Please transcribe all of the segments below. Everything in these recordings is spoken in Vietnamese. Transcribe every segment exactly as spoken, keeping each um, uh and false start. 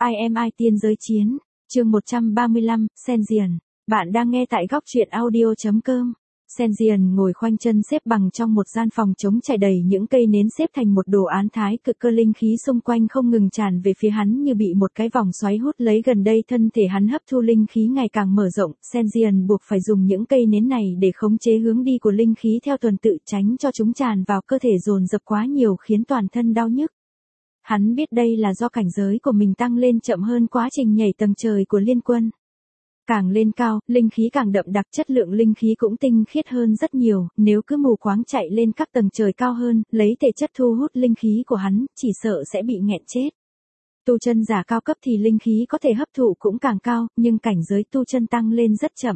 I am I tiên giới chiến, chương một trăm ba mươi lăm, Senzian. Bạn đang nghe tại góc truyện audio chấm com. Senzian ngồi khoanh chân xếp bằng trong một gian phòng trống trải đầy những cây nến xếp thành một đồ án thái cực cơ, linh khí xung quanh không ngừng tràn về phía hắn như bị một cái vòng xoáy hút lấy. Gần đây thân thể hắn hấp thu linh khí ngày càng mở rộng, Senzian buộc phải dùng những cây nến này để khống chế hướng đi của linh khí theo tuần tự, tránh cho chúng tràn vào cơ thể dồn dập quá nhiều khiến toàn thân đau nhức. Hắn biết đây là do cảnh giới của mình tăng lên chậm hơn quá trình nhảy tầng trời của liên quân. Càng lên cao, linh khí càng đậm đặc, chất lượng linh khí cũng tinh khiết hơn rất nhiều, nếu cứ mù quáng chạy lên các tầng trời cao hơn, lấy thể chất thu hút linh khí của hắn, chỉ sợ sẽ bị nghẹn chết. Tu chân giả cao cấp thì linh khí có thể hấp thụ cũng càng cao, nhưng cảnh giới tu chân tăng lên rất chậm.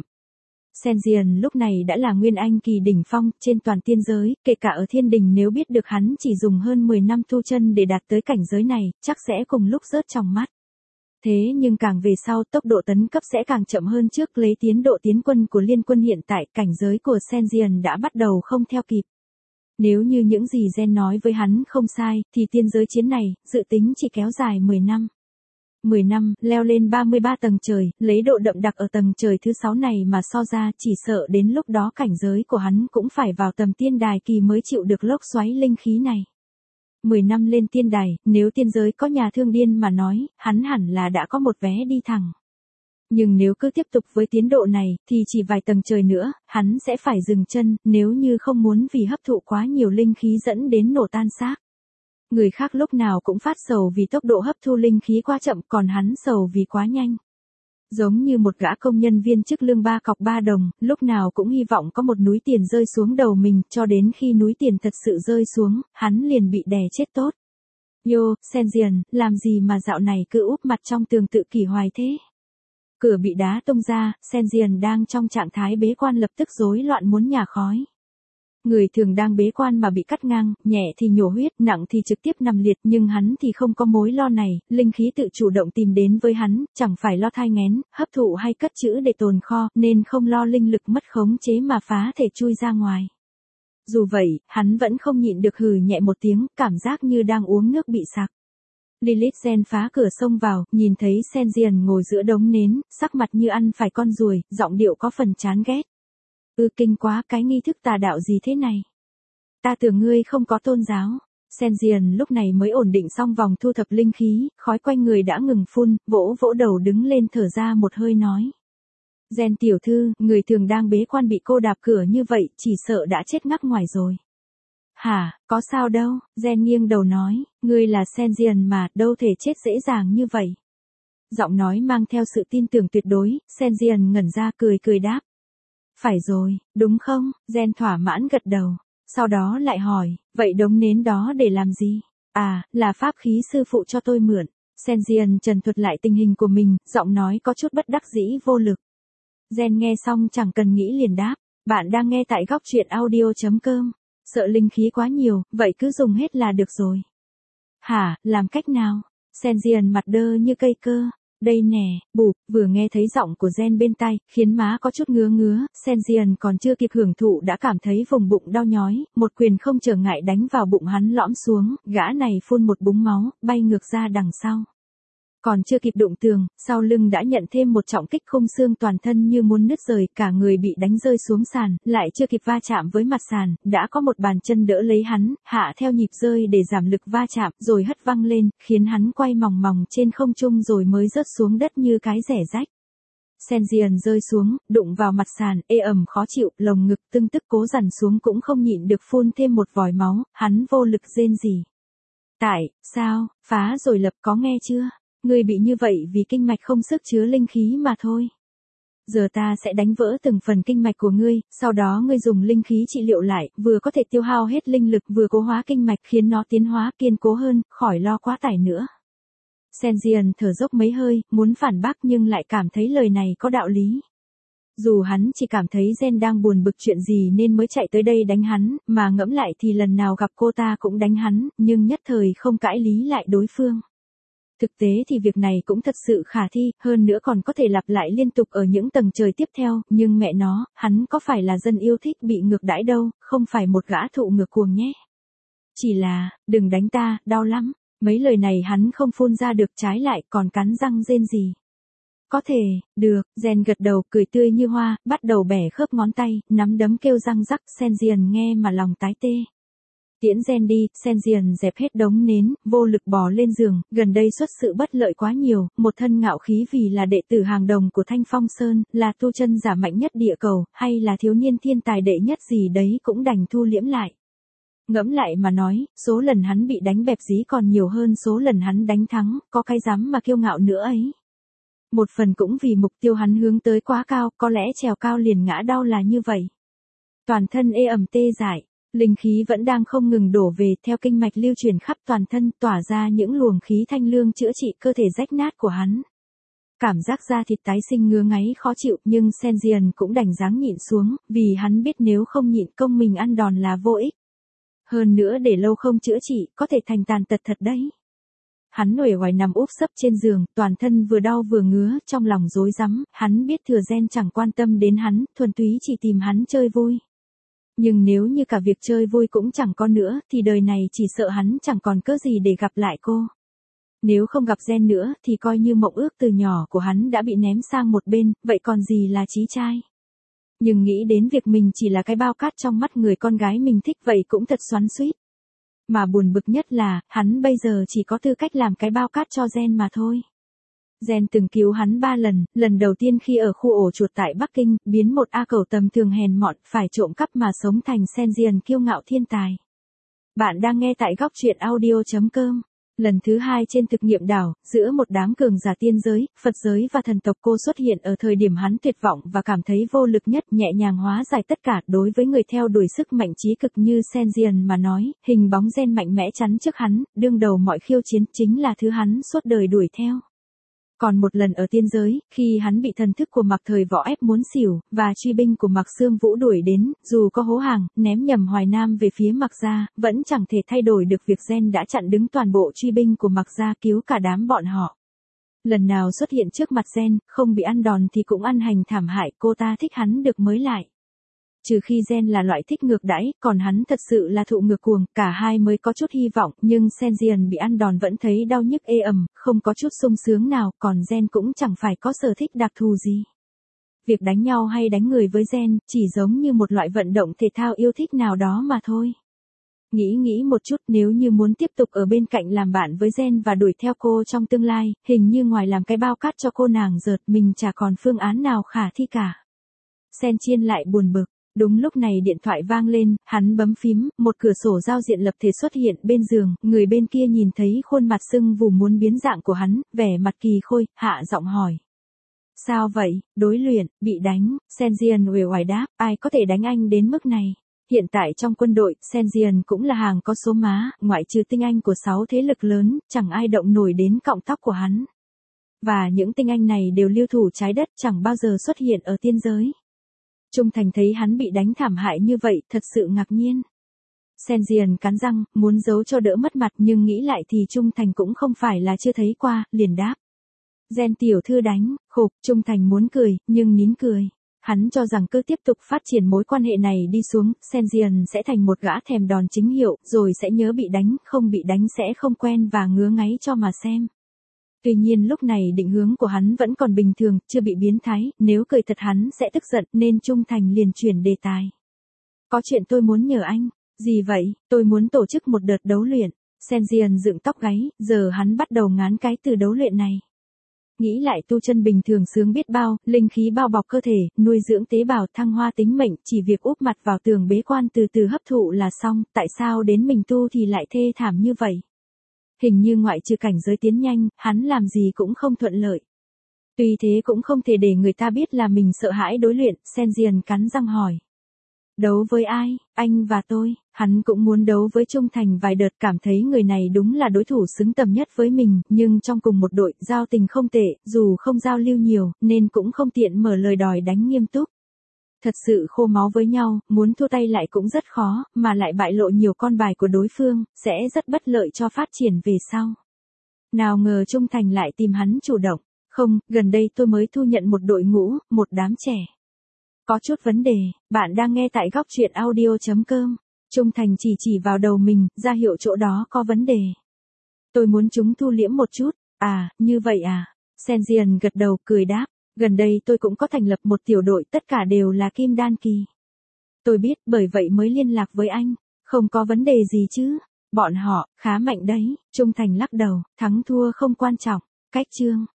Senzian lúc này đã là nguyên anh kỳ đỉnh phong trên toàn tiên giới, kể cả ở thiên đình nếu biết được hắn chỉ dùng hơn mười năm tu chân để đạt tới cảnh giới này, chắc sẽ cùng lúc rớt trong mắt. Thế nhưng càng về sau tốc độ tấn cấp sẽ càng chậm hơn trước, lấy tiến độ tiến quân của liên quân hiện tại, cảnh giới của Senzian đã bắt đầu không theo kịp. Nếu như những gì Gen nói với hắn không sai, thì tiên giới chiến này, dự tính chỉ kéo dài mười năm. mười năm, leo lên ba mươi ba tầng trời, lấy độ đậm đặc ở tầng trời thứ sáu này mà so ra, chỉ sợ đến lúc đó cảnh giới của hắn cũng phải vào tầm tiên đài kỳ mới chịu được lốc xoáy linh khí này. mười năm lên tiên đài, nếu tiên giới có nhà thương điên mà nói, hắn hẳn là đã có một vé đi thẳng. Nhưng nếu cứ tiếp tục với tiến độ này, thì chỉ vài tầng trời nữa, hắn sẽ phải dừng chân, nếu như không muốn vì hấp thụ quá nhiều linh khí dẫn đến nổ tan xác. Người khác lúc nào cũng phát sầu vì tốc độ hấp thu linh khí quá chậm, còn hắn sầu vì quá nhanh. Giống như một gã công nhân viên chức lương ba cọc ba đồng, lúc nào cũng hy vọng có một núi tiền rơi xuống đầu mình, cho đến khi núi tiền thật sự rơi xuống, hắn liền bị đè chết tốt. Yo, Senzian, làm gì mà dạo này cứ úp mặt trong tường tự kỷ hoài thế? Cửa bị đá tung ra, Senzian đang trong trạng thái bế quan lập tức rối loạn muốn nhả khói. Người thường đang bế quan mà bị cắt ngang, nhẹ thì nhổ huyết, nặng thì trực tiếp nằm liệt, nhưng hắn thì không có mối lo này, linh khí tự chủ động tìm đến với hắn, chẳng phải lo thai nghén, hấp thụ hay cất trữ để tồn kho, nên không lo linh lực mất khống chế mà phá thể chui ra ngoài. Dù vậy, hắn vẫn không nhịn được hừ nhẹ một tiếng, cảm giác như đang uống nước bị sặc. Lilith Gen phá cửa xông vào, nhìn thấy Senzian ngồi giữa đống nến, sắc mặt như ăn phải con ruồi, giọng điệu có phần chán ghét. Ư kinh quá, cái nghi thức tà đạo gì thế này? Ta tưởng ngươi không có tôn giáo. Senzian lúc này mới ổn định xong vòng thu thập linh khí, khói quanh người đã ngừng phun, vỗ vỗ đầu đứng lên thở ra một hơi nói. Gen tiểu thư, người thường đang bế quan bị cô đạp cửa như vậy, chỉ sợ đã chết ngắc ngoài rồi. Hả, có sao đâu, Gen nghiêng đầu nói, ngươi là Senzian mà, đâu thể chết dễ dàng như vậy. Giọng nói mang theo sự tin tưởng tuyệt đối, Senzian ngẩn ra cười cười đáp. Phải rồi, đúng không? Gen thỏa mãn gật đầu. Sau đó lại hỏi, vậy đống nến đó để làm gì? À, là pháp khí sư phụ cho tôi mượn. Senzian trần thuật lại tình hình của mình, giọng nói có chút bất đắc dĩ vô lực. Gen nghe xong chẳng cần nghĩ liền đáp. Bạn đang nghe tại góc truyện audio chấm com. Sợ linh khí quá nhiều, vậy cứ dùng hết là được rồi. Hả, làm cách nào? Senzian mặt đơ như cây cơ. Đây nè, bụp, vừa nghe thấy giọng của Gen bên tai, khiến má có chút ngứa ngứa, Senzian còn chưa kịp hưởng thụ đã cảm thấy vùng bụng đau nhói, một quyền không trở ngại đánh vào bụng hắn lõm xuống, gã này phun một búng máu, bay ngược ra đằng sau. Còn chưa kịp đụng tường, sau lưng đã nhận thêm một trọng kích, khung xương toàn thân như muốn nứt rời, cả người bị đánh rơi xuống sàn, lại chưa kịp va chạm với mặt sàn, đã có một bàn chân đỡ lấy hắn, hạ theo nhịp rơi để giảm lực va chạm, rồi hất văng lên, khiến hắn quay mòng mòng trên không trung rồi mới rớt xuống đất như cái rẻ rách. Senzian rơi xuống, đụng vào mặt sàn, ê ẩm khó chịu, lồng ngực tưng tức cố dằn xuống cũng không nhịn được phun thêm một vòi máu, hắn vô lực rên rỉ. Tại, sao, phá rồi lập có nghe chưa? Ngươi bị như vậy vì kinh mạch không sức chứa linh khí mà thôi. Giờ ta sẽ đánh vỡ từng phần kinh mạch của ngươi, sau đó ngươi dùng linh khí trị liệu lại, vừa có thể tiêu hao hết linh lực vừa cố hóa kinh mạch khiến nó tiến hóa kiên cố hơn, khỏi lo quá tải nữa. Senzian thở dốc mấy hơi, muốn phản bác nhưng lại cảm thấy lời này có đạo lý. Dù hắn chỉ cảm thấy Gen đang buồn bực chuyện gì nên mới chạy tới đây đánh hắn, mà ngẫm lại thì lần nào gặp cô ta cũng đánh hắn, nhưng nhất thời không cãi lý lại đối phương. Thực tế thì việc này cũng thật sự khả thi, hơn nữa còn có thể lặp lại liên tục ở những tầng trời tiếp theo, nhưng mẹ nó, hắn có phải là dân yêu thích bị ngược đãi đâu, không phải một gã thụ ngược cuồng nhé. Chỉ là, đừng đánh ta, đau lắm. Mấy lời này hắn không phun ra được, trái lại còn cắn răng rên rỉ. Có thể, được, Gen gật đầu, cười tươi như hoa, bắt đầu bẻ khớp ngón tay, nắm đấm kêu răng rắc. Senzian nghe mà lòng tái tê. Tiễn Gen đi, Senzian dẹp hết đống nến, vô lực bò lên giường, gần đây xuất sự bất lợi quá nhiều, một thân ngạo khí vì là đệ tử hàng đồng của Thanh Phong Sơn, là tu chân giả mạnh nhất địa cầu, hay là thiếu niên thiên tài đệ nhất gì đấy cũng đành thu liễm lại. Ngẫm lại mà nói, số lần hắn bị đánh bẹp dí còn nhiều hơn số lần hắn đánh thắng, có cái dám mà kiêu ngạo nữa ấy. Một phần cũng vì mục tiêu hắn hướng tới quá cao, có lẽ trèo cao liền ngã đau là như vậy. Toàn thân ê ẩm tê dại, linh khí vẫn đang không ngừng đổ về, theo kinh mạch lưu truyền khắp toàn thân, tỏa ra những luồng khí thanh lương chữa trị cơ thể rách nát của hắn. Cảm giác da thịt tái sinh ngứa ngáy khó chịu, nhưng Senzian cũng đành dáng nhịn xuống, vì hắn biết nếu không nhịn công mình ăn đòn là vô ích. Hơn nữa để lâu không chữa trị, có thể thành tàn tật thật đấy. Hắn uể oải nằm úp sấp trên giường, toàn thân vừa đau vừa ngứa, trong lòng rối rắm, hắn biết Thừa Gen chẳng quan tâm đến hắn, thuần túy chỉ tìm hắn chơi vui. Nhưng nếu như cả việc chơi vui cũng chẳng có nữa, thì đời này chỉ sợ hắn chẳng còn cớ gì để gặp lại cô. Nếu không gặp Gen nữa, thì coi như mộng ước từ nhỏ của hắn đã bị ném sang một bên, vậy còn gì là chí trai. Nhưng nghĩ đến việc mình chỉ là cái bao cát trong mắt người con gái mình thích vậy cũng thật xoắn xuýt. Mà buồn bực nhất là, hắn bây giờ chỉ có tư cách làm cái bao cát cho Gen mà thôi. Gen từng cứu hắn ba lần, lần đầu tiên khi ở khu ổ chuột tại Bắc Kinh, biến một A cẩu tầm thường hèn mọn, phải trộm cắp mà sống thành Senzian kiêu ngạo thiên tài. Bạn đang nghe tại góc truyện audio chấm com. Lần thứ hai trên thực nghiệm đảo, giữa một đám cường giả tiên giới, Phật giới và thần tộc, cô xuất hiện ở thời điểm hắn tuyệt vọng và cảm thấy vô lực nhất, nhẹ nhàng hóa giải tất cả. Đối với người theo đuổi sức mạnh trí cực như Senzian mà nói, hình bóng Gen mạnh mẽ chắn trước hắn, đương đầu mọi khiêu chiến, chính là thứ hắn suốt đời đuổi theo. Còn một lần ở tiên giới, khi hắn bị thần thức của Mạc Thời Võ ép muốn xỉu, và truy binh của Mạc Sương Vũ đuổi đến, dù có hố hàng, ném nhầm Hoài Nam về phía Mạc Gia, vẫn chẳng thể thay đổi được việc Gen đã chặn đứng toàn bộ truy binh của Mạc Gia, cứu cả đám bọn họ. Lần nào xuất hiện trước mặt Gen, không bị ăn đòn thì cũng ăn hành thảm hại, cô ta thích hắn được mới lại. Trừ khi Gen là loại thích ngược đãi, còn hắn thật sự là thụ ngược cuồng, cả hai mới có chút hy vọng, nhưng Senzian bị ăn đòn vẫn thấy đau nhức ê ẩm, không có chút sung sướng nào, còn Gen cũng chẳng phải có sở thích đặc thù gì. Việc đánh nhau hay đánh người với Gen, chỉ giống như một loại vận động thể thao yêu thích nào đó mà thôi. Nghĩ nghĩ một chút, nếu như muốn tiếp tục ở bên cạnh làm bạn với Gen và đuổi theo cô trong tương lai, hình như ngoài làm cái bao cát cho cô nàng dợt, mình chả còn phương án nào khả thi cả. Senzian lại buồn bực. Đúng lúc này điện thoại vang lên, hắn bấm phím, một cửa sổ giao diện lập thể xuất hiện bên giường, người bên kia nhìn thấy khuôn mặt sưng vù muốn biến dạng của hắn, vẻ mặt kỳ khôi, hạ giọng hỏi. Sao vậy, đối luyện, bị đánh, Senzian uể oải đáp, ai có thể đánh anh đến mức này. Hiện tại trong quân đội, Senzian cũng là hàng có số má, ngoại trừ tinh anh của sáu thế lực lớn, chẳng ai động nổi đến cọng tóc của hắn. Và những tinh anh này đều lưu thủ trái đất, chẳng bao giờ xuất hiện ở tiên giới. Trung Thành thấy hắn bị đánh thảm hại như vậy, thật sự ngạc nhiên. Senzian cắn răng, muốn giấu cho đỡ mất mặt, nhưng nghĩ lại thì Trung Thành cũng không phải là chưa thấy qua, liền đáp. Gen tiểu thư đánh, khục, Trung Thành muốn cười, nhưng nín cười. Hắn cho rằng cứ tiếp tục phát triển mối quan hệ này đi xuống, Senzian sẽ thành một gã thèm đòn chính hiệu, rồi sẽ nhớ bị đánh, không bị đánh sẽ không quen và ngứa ngáy cho mà xem. Tuy nhiên lúc này định hướng của hắn vẫn còn bình thường, chưa bị biến thái, nếu cười thật hắn sẽ tức giận, nên Trung Thành liền chuyển đề tài. Có chuyện tôi muốn nhờ anh. Gì vậy? Tôi muốn tổ chức một đợt đấu luyện. Senzian dựng tóc gáy, giờ hắn bắt đầu ngán cái từ đấu luyện này. Nghĩ lại tu chân bình thường sướng biết bao, linh khí bao bọc cơ thể, nuôi dưỡng tế bào, thăng hoa tính mệnh, chỉ việc úp mặt vào tường bế quan từ từ hấp thụ là xong, tại sao đến mình tu thì lại thê thảm như vậy? Hình như ngoại trừ cảnh giới tiến nhanh, hắn làm gì cũng không thuận lợi. Tuy thế cũng không thể để người ta biết là mình sợ hãi đối luyện, Senzian cắn răng hỏi. Đấu với ai? Anh và tôi. Hắn cũng muốn đấu với Trung Thành vài đợt, cảm thấy người này đúng là đối thủ xứng tầm nhất với mình, nhưng trong cùng một đội, giao tình không tệ, dù không giao lưu nhiều, nên cũng không tiện mở lời đòi đánh nghiêm túc. Thật sự khô máu với nhau, muốn thua tay lại cũng rất khó, mà lại bại lộ nhiều con bài của đối phương, sẽ rất bất lợi cho phát triển về sau. Nào ngờ Trung Thành lại tìm hắn chủ động. Không, gần đây tôi mới thu nhận một đội ngũ, một đám trẻ. Có chút vấn đề, bạn đang nghe tại góc truyện audio chấm com. Trung Thành chỉ chỉ vào đầu mình, ra hiệu chỗ đó có vấn đề. Tôi muốn chúng thu liễm một chút. À, như vậy à? Senjian gật đầu cười đáp. Gần đây tôi cũng có thành lập một tiểu đội, tất cả đều là kim đan kỳ. Tôi biết, bởi vậy mới liên lạc với anh. Không có vấn đề gì chứ. Bọn họ, khá mạnh đấy. Trung Thành lắc đầu, thắng thua không quan trọng. Cách chương.